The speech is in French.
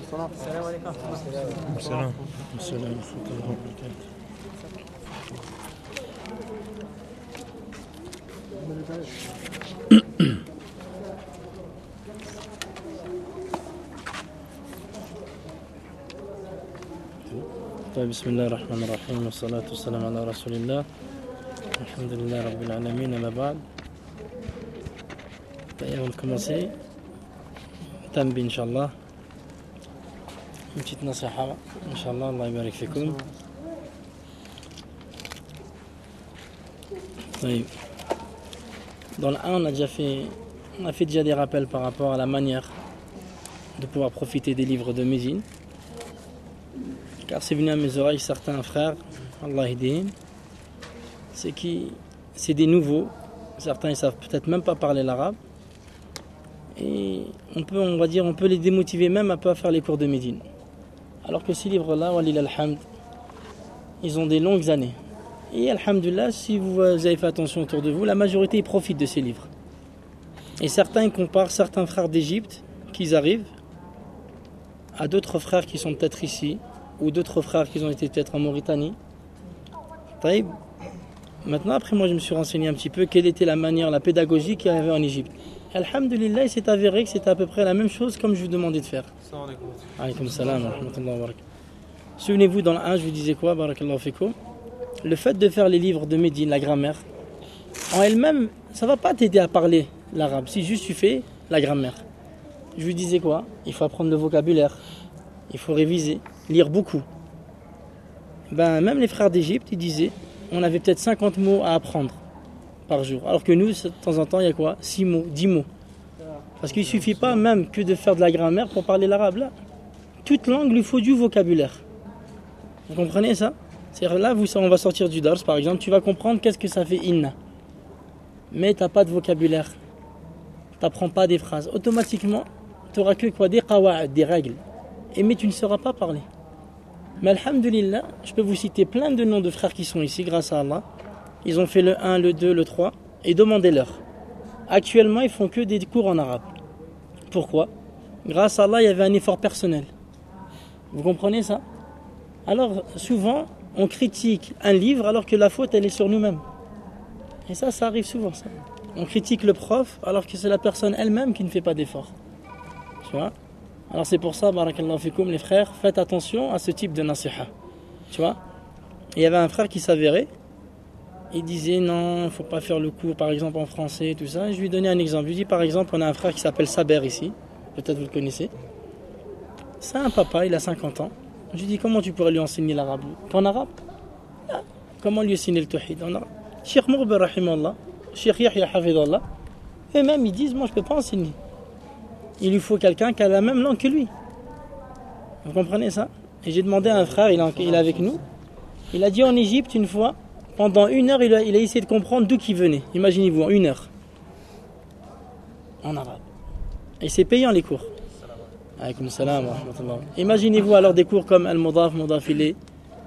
السلام ورحمة الله وبركاته. طيب بسم الله الرحمن الرحيم والصلاة والسلام على رسول الله الحمد لله رب العالمين أما بعد. On va commencer Tambi Inch'Allah, une petite nasiha Inch'Allah, Allah yabarak fikoum. Dans le 1 on a fait déjà des rappels par rapport à la manière de pouvoir profiter des livres de Médine, car c'est venu à mes oreilles certains frères, Allah yahdihim, c'est des nouveaux, certains ils savent peut-être même pas parler l'arabe, et on peut les démotiver même à pas faire les cours de Médine, alors que ces livres-là, walil alhamd, ils ont des longues années. Et alhamdulillah, si vous avez fait attention autour de vous, la majorité ils profitent de ces livres. Et certains ils comparent certains frères d'Égypte qui arrivent à d'autres frères qui sont peut-être ici, ou d'autres frères qui ont été peut-être en Mauritanie. Taïb. Maintenant, après moi je me suis renseigné un petit peu quelle était la manière, la pédagogie qu'il y avait en Égypte. Alhamdulillah, il s'est avéré que c'était à peu près la même chose comme je vous demandais de faire. Alaykoum salam wa rahmatullahi wa barakatuh. Souvenez-vous, dans le 1, je vous disais quoi, barakallahu fikoum. Le fait de faire les livres de Médine, la grammaire, en elle-même, ça ne va pas t'aider à parler l'arabe, si juste tu fais la grammaire. Je vous disais quoi? Il faut apprendre le vocabulaire, il faut réviser, lire beaucoup. Même les frères d'Égypte, ils disaient, on avait peut-être 50 mots à apprendre par jour. Alors que nous, de temps en temps, il y a quoi? 6 mots, 10 mots. Parce qu'il ne suffit pas même que de faire de la grammaire pour parler l'arabe. Là, toute langue lui faut du vocabulaire. Vous comprenez ça? C'est-à-dire là, on va sortir du dars, par exemple, tu vas comprendre qu'est-ce que ça fait inna. Mais tu n'as pas de vocabulaire. Tu n'apprends pas des phrases. Automatiquement, tu n'auras que quoi? Des qawa'id, des règles. Mais tu ne sauras pas parler. Mais alhamdulillah, je peux vous citer plein de noms de frères qui sont ici, grâce à Allah. Ils ont fait le 1, le 2, le 3, et demandez-leur. Actuellement, ils font que des cours en arabe. Pourquoi? Grâce à Allah, il y avait un effort personnel. Vous comprenez ça? Alors, souvent, on critique un livre alors que la faute, elle est sur nous-mêmes. Et ça arrive souvent, ça. On critique le prof alors que c'est la personne elle-même qui ne fait pas d'effort. Tu vois? Alors c'est pour ça, barakallahu fikoum, les frères, faites attention à ce type de nasiha. Tu vois? Il y avait un frère qui s'avérait, il disait non, il ne faut pas faire le cours par exemple en français et tout ça. Et je lui donnais un exemple. Je lui dis par exemple, on a un frère qui s'appelle Saber ici, peut-être vous le connaissez. C'est un papa, il a 50 ans. Je lui dis comment tu pourrais lui enseigner l'arabe? En arabe? Ah, comment lui enseigner le tawhid en arabe? Cheikh Mourber rahimallah, Cheikh Yahya hafidallah, eux-mêmes ils disent moi je ne peux pas enseigner. Il lui faut quelqu'un qui a la même langue que lui. Vous comprenez ça? Et j'ai demandé à un frère, il est avec nous. Il a dit en Égypte une fois, pendant 1 heure, il a essayé de comprendre d'où il venait. Imaginez-vous, en 1 heure. En arabe. Et c'est payant les cours. Alaykoum salam wa rahmatullah. Imaginez-vous alors des cours comme Al-Mudaf, Mudaf ilay,